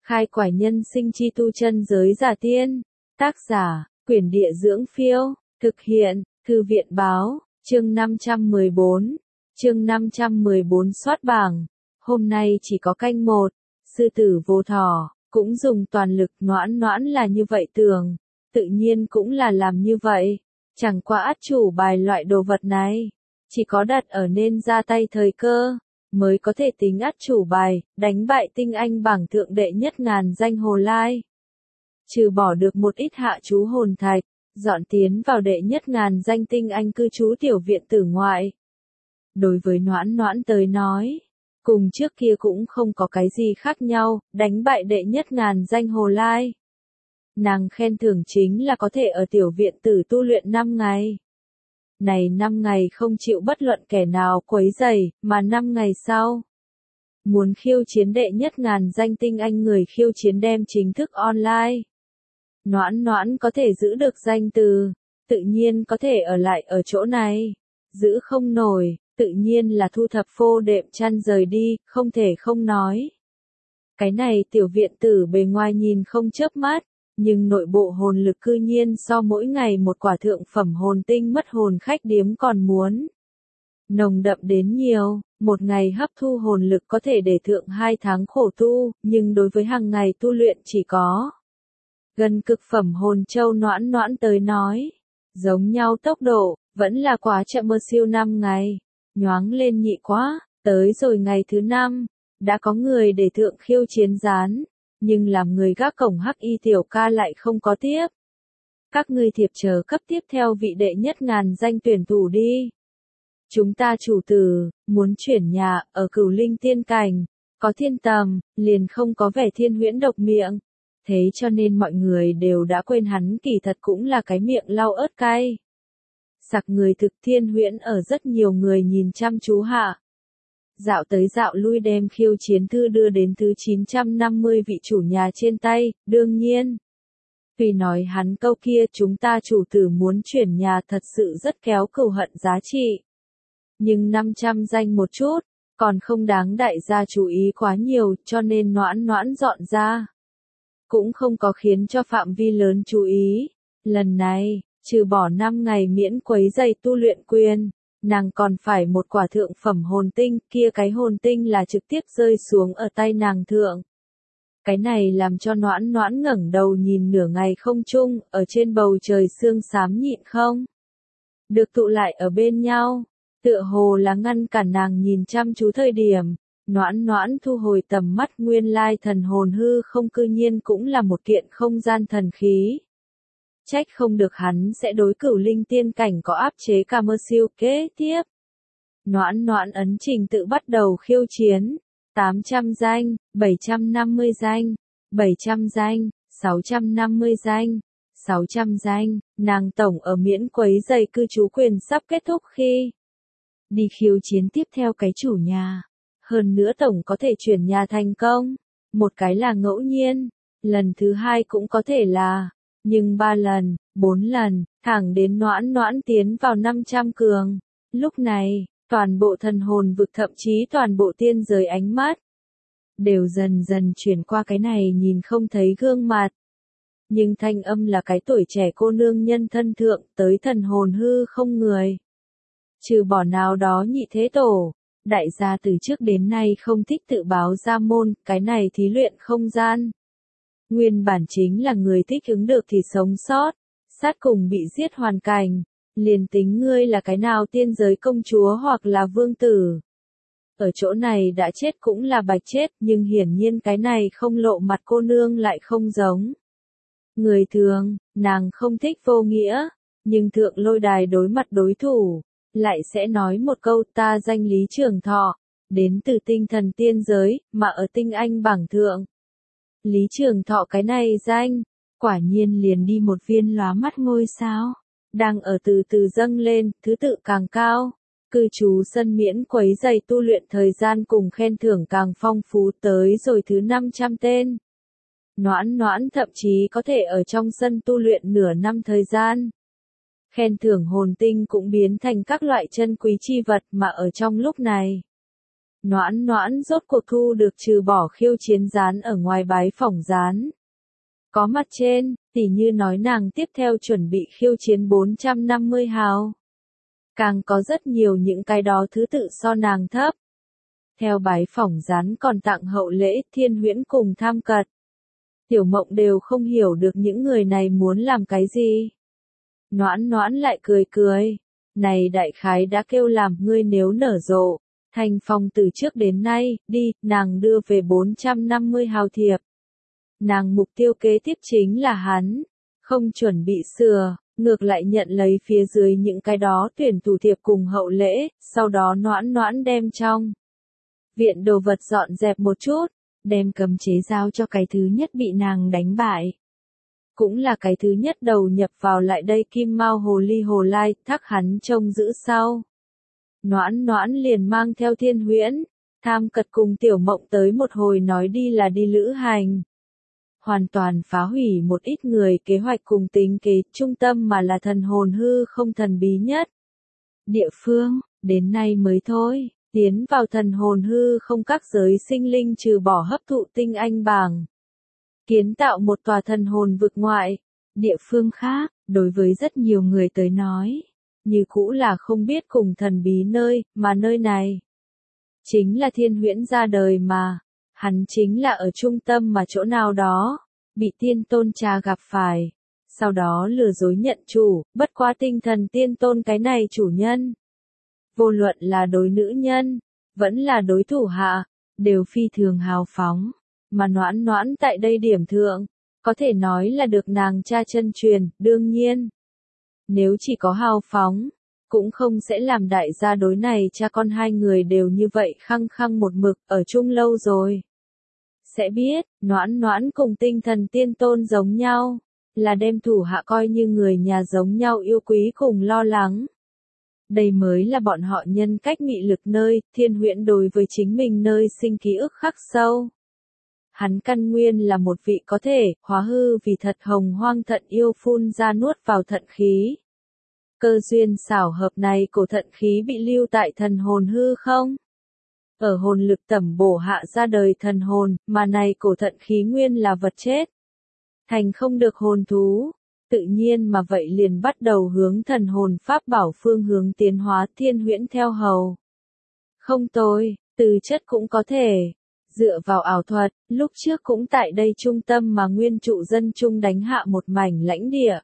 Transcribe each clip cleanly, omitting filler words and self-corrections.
Khai quải nhân sinh chi tu chân giới giả tiên. Tác giả, Quyển Địa Dưỡng Phiêu. Thực hiện, Thư viện Báo. Chương 514. Chương 514 soát bảng. Hôm nay chỉ có canh một. Sư tử vô thỏ, cũng dùng toàn lực. Noãn Noãn là như vậy tưởng. Tự nhiên cũng là làm như vậy. Chẳng qua át chủ bài loại đồ vật này. Chỉ có đặt ở nên ra tay thời cơ. Mới có thể tính át chủ bài, đánh bại tinh anh bảng thượng đệ nhất ngàn danh Hồ Lai. Trừ bỏ được một ít hạ chú hồn thạch, dọn tiến vào đệ nhất ngàn danh tinh anh cư trú tiểu viện tử ngoại. Đối với Noãn Noãn tới nói, cùng trước kia cũng không có cái gì khác nhau, đánh bại đệ nhất ngàn danh Hồ Lai. Nàng khen thưởng chính là có thể ở tiểu viện tử tu luyện 5 ngày. Này 5 ngày không chịu bất luận kẻ nào quấy rầy, mà 5 ngày sau. Muốn khiêu chiến đệ nhất ngàn danh tinh anh người khiêu chiến đem chính thức online. Noãn Noãn có thể giữ được danh từ, tự nhiên có thể ở lại ở chỗ này. Giữ không nổi, tự nhiên là thu thập phô đệm chăn rời đi, không thể không nói. Cái này tiểu viện tử bề ngoài nhìn không chớp mắt. Nhưng nội bộ hồn lực cư nhiên so mỗi ngày một quả thượng phẩm hồn tinh mất hồn khách điếm còn muốn nồng đậm đến nhiều, một ngày hấp thu hồn lực có thể để thượng 2 tháng khổ tu, nhưng đối với hàng ngày tu luyện chỉ có gần cực phẩm hồn châu Noãn Noãn tới nói, giống nhau tốc độ, vẫn là quá chậm mơ siêu 5 ngày, nhoáng lên nhị quá, tới rồi ngày thứ 5, đã có người để thượng khiêu chiến gián. Nhưng làm người gác cổng Hắc Y tiểu ca lại không có tiếp. Các ngươi thiệp chờ cấp tiếp theo vị đệ nhất ngàn danh tuyển thủ đi. Chúng ta chủ tử, muốn chuyển nhà, ở Cửu Linh tiên cảnh, có thiên tầm, liền không có vẻ thiên huyễn độc miệng. Thế cho nên mọi người đều đã quên hắn kỳ thật cũng là cái miệng lau ớt cay. Sặc người thực thiên huyễn ở rất nhiều người nhìn chăm chú hạ. Dạo tới dạo lui đem khiêu chiến thư đưa đến thứ 950 vị chủ nhà trên tay, đương nhiên. Vì nói hắn câu kia chúng ta chủ tử muốn chuyển nhà thật sự rất kéo cừu hận giá trị. Nhưng 500 danh một chút, còn không đáng đại gia chú ý quá nhiều cho nên Noãn Noãn dọn ra. Cũng không có khiến cho phạm vi lớn chú ý. Lần này, trừ bỏ 5 ngày miễn quấy rầy tu luyện quyền. Nàng còn phải một quả thượng phẩm hồn tinh, kia cái hồn tinh là trực tiếp rơi xuống ở tay nàng thượng. Cái này làm cho Noãn Noãn ngẩng đầu nhìn nửa ngày không trung, ở trên bầu trời sương xám nhịn không. Được tụ lại ở bên nhau, tựa hồ là ngăn cản nàng nhìn chăm chú thời điểm. Noãn Noãn thu hồi tầm mắt nguyên lai thần hồn hư không cư nhiên cũng là một kiện không gian thần khí. Trách không được hắn sẽ đối Cửu Linh tiên cảnh có áp chế cả mơ siêu kế tiếp. Noãn Noãn ấn trình tự bắt đầu khiêu chiến. 800 danh, 750 danh, 700 danh, 650 danh, 600 danh, nàng tổng ở miễn quấy rầy cư trú quyền sắp kết thúc khi đi khiêu chiến tiếp theo cái chủ nhà. Hơn nữa tổng có thể chuyển nhà thành công. Một cái là ngẫu nhiên, lần thứ 2 cũng có thể là. Nhưng 3 lần, 4 lần, thẳng đến Noãn Noãn tiến vào 500 cường. Lúc này, toàn bộ thần hồn vực thậm chí toàn bộ tiên giới ánh mắt đều dần dần chuyển qua cái này nhìn không thấy gương mặt. Nhưng thanh âm là cái tuổi trẻ cô nương nhân thân thượng tới thần hồn hư không người. Trừ bỏ nào đó nhị thế tổ, đại gia từ trước đến nay không thích tự báo ra môn, cái này thí luyện không gian. Nguyên bản chính là người thích ứng được thì sống sót, sát cùng bị giết hoàn cảnh, liền tính ngươi là cái nào tiên giới công chúa hoặc là vương tử. Ở chỗ này đã chết cũng là bạch chết, nhưng hiển nhiên cái này không lộ mặt cô nương lại không giống. Người thường, nàng không thích vô nghĩa, nhưng thượng lôi đài đối mặt đối thủ, lại sẽ nói một câu ta danh Lý Trường Thọ, đến từ tinh thần tiên giới, mà ở tinh anh bảng thượng. Lý Trường Thọ cái này danh, quả nhiên liền đi một viên lóa mắt ngôi sao, đang ở từ từ dâng lên, thứ tự càng cao, cư trú sân miễn quấy rầy tu luyện thời gian cùng khen thưởng càng phong phú tới rồi thứ 500 tên. Noãn Noãn thậm chí có thể ở trong sân tu luyện nửa năm thời gian. Khen thưởng hồn tinh cũng biến thành các loại chân quý chi vật mà ở trong lúc này. Noãn noãn rốt cuộc thu được trừ bỏ khiêu chiến gián ở ngoài bái phỏng gián. Có mặt trên, tỉ như nói nàng tiếp theo chuẩn bị khiêu chiến 450 hào. Càng có rất nhiều những cái đó thứ tự so nàng thấp. Theo bái phỏng gián còn tặng hậu lễ Thiên Huyễn cùng Tham Cật. Tiểu Mộng đều không hiểu được những người này muốn làm cái gì. Noãn noãn lại cười cười. Này đại khái đã kêu làm ngươi nếu nở rộ. Thành Phong từ trước đến nay, đi, nàng đưa về 450 hào thiệp. Nàng mục tiêu kế tiếp chính là hắn. Không chuẩn bị sửa, ngược lại nhận lấy phía dưới những cái đó tuyển thủ thiệp cùng hậu lễ, sau đó noãn noãn đem trong viện đồ vật dọn dẹp một chút, đem cấm chế giao cho cái thứ nhất bị nàng đánh bại. Cũng là cái thứ nhất đầu nhập vào lại đây Kim Mao Hồ Ly Hồ Lai, thác hắn trông giữ sau. Noãn noãn liền mang theo Thiên Huyễn, Tham Cật cùng Tiểu Mộng tới một hồi nói đi là đi lữ hành. Hoàn toàn phá hủy một ít người kế hoạch cùng tính kế, trung tâm mà là thần hồn hư không thần bí nhất. Địa phương, đến nay mới thôi, tiến vào thần hồn hư không các giới sinh linh trừ bỏ hấp thụ tinh anh bảng. Kiến tạo một tòa thần hồn vực ngoại, địa phương khác, đối với rất nhiều người tới nói, như cũ là không biết cùng thần bí nơi, mà nơi này chính là Thiên Huyễn ra đời mà. Hắn chính là ở trung tâm mà chỗ nào đó, bị tiên tôn cha gặp phải, sau đó lừa dối nhận chủ, bất quá tinh thần tiên tôn cái này chủ nhân. Vô luận là đối nữ nhân, vẫn là đối thủ hạ, đều phi thường hào phóng, mà noãn noãn tại đây điểm thượng, có thể nói là được nàng cha chân truyền, đương nhiên. Nếu chỉ có hào phóng, cũng không sẽ làm đại gia đối này cha con hai người đều như vậy khăng khăng một mực, ở chung lâu rồi. Sẽ biết, noãn noãn cùng tinh thần tiên tôn giống nhau, là đem thủ hạ coi như người nhà giống nhau yêu quý cùng lo lắng. Đây mới là bọn họ nhân cách mị lực nơi, Thiên Huyễn đối với chính mình nơi sinh ký ức khắc sâu. Hắn căn nguyên là một vị có thể, hóa hư vì thật hồng hoang thận yêu phun ra nuốt vào thận khí. Cơ duyên xảo hợp này cổ thận khí bị lưu tại thần hồn hư không? Ở hồn lực tẩm bổ hạ ra đời thần hồn, mà này cổ thận khí nguyên là vật chết. Thành không được hồn thú, tự nhiên mà vậy liền bắt đầu hướng thần hồn pháp bảo phương hướng tiến hóa Thiên Huyễn theo hầu. Không tồi, từ chất cũng có thể. Dựa vào ảo thuật, lúc trước cũng tại đây trung tâm mà nguyên trụ dân trung đánh hạ một mảnh lãnh địa.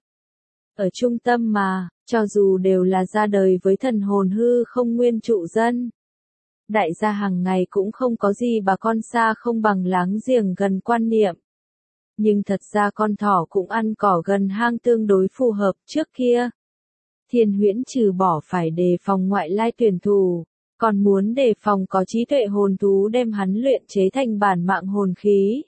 Ở trung tâm mà, cho dù đều là ra đời với thần hồn hư không nguyên trụ dân. Đại gia hàng ngày cũng không có gì bà con xa không bằng láng giềng gần quan niệm. Nhưng thật ra con thỏ cũng ăn cỏ gần hang tương đối phù hợp trước kia. Thiên Huyễn trừ bỏ phải đề phòng ngoại lai tuyển thủ, còn muốn đề phòng có trí tuệ hồn thú đem hắn luyện chế thành bản mạng hồn khí.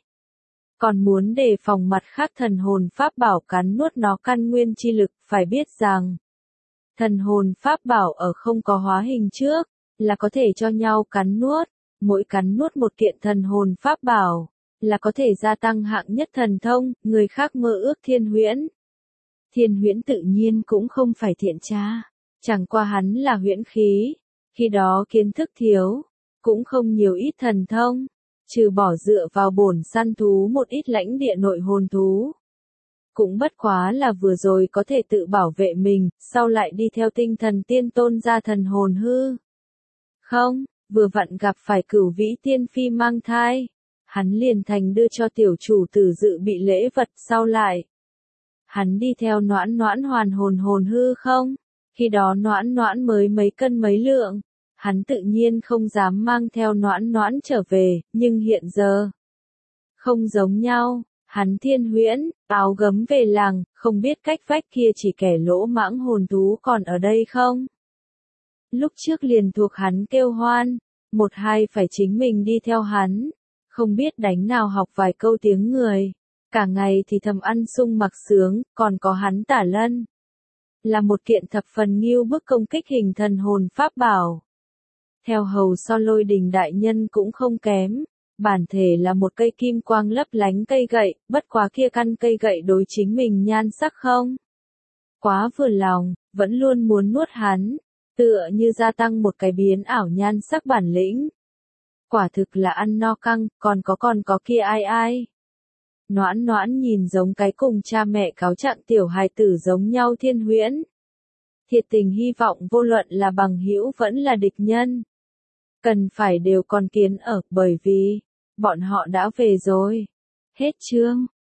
Còn muốn đề phòng mặt khác thần hồn pháp bảo cắn nuốt nó căn nguyên chi lực, phải biết rằng thần hồn pháp bảo ở không có hóa hình trước, là có thể cho nhau cắn nuốt, mỗi cắn nuốt một kiện thần hồn pháp bảo, là có thể gia tăng hạng nhất thần thông, người khác mơ ước Thiên Huyễn. Thiên Huyễn tự nhiên cũng không phải thiện tra, chẳng qua hắn là huyễn khí, khi đó kiến thức thiếu, cũng không nhiều ít thần thông, trừ bỏ dựa vào bổn săn thú một ít lãnh địa nội hồn thú. Cũng bất quá là vừa rồi có thể tự bảo vệ mình, sau lại đi theo tinh thần tiên tôn ra thần hồn hư. Không, vừa vặn gặp phải Cửu Vĩ Tiên Phi mang thai. Hắn liền thành đưa cho tiểu chủ tử dự bị lễ vật sau lại. Hắn đi theo noãn noãn hoàn hồn hư không? Khi đó noãn noãn mới mấy cân mấy lượng. Hắn tự nhiên không dám mang theo noãn noãn trở về, nhưng hiện giờ không giống nhau. Hắn Thiên Huyễn, áo gấm về làng, không biết cách vách kia chỉ kẻ lỗ mãng hồn thú còn ở đây không? Lúc trước liền thuộc hắn kêu hoan, một hai phải chính mình đi theo hắn, không biết đánh nào học vài câu tiếng người, cả ngày thì thầm ăn sung mặc sướng, còn có hắn Tả Lân. Là một kiện thập phần nghiêu bức công kích hình thần hồn pháp bảo. Theo hầu so Lôi Đình đại nhân cũng không kém, bản thể là một cây kim quang lấp lánh cây gậy, bất quá kia căn cây gậy đối chính mình nhan sắc không quá vừa lòng, vẫn luôn muốn nuốt hắn, tựa như gia tăng một cái biến ảo nhan sắc bản lĩnh. Quả thực là ăn no căng, còn có kia ai. Noãn Noãn nhìn giống cái cùng cha mẹ cáo trạng tiểu hài tử giống nhau Thiên Huyễn. Thiệt tình hy vọng vô luận là bằng hữu vẫn là địch nhân. Cần phải đều còn kiến ở, bởi vì, bọn họ đã về rồi. Hết chương.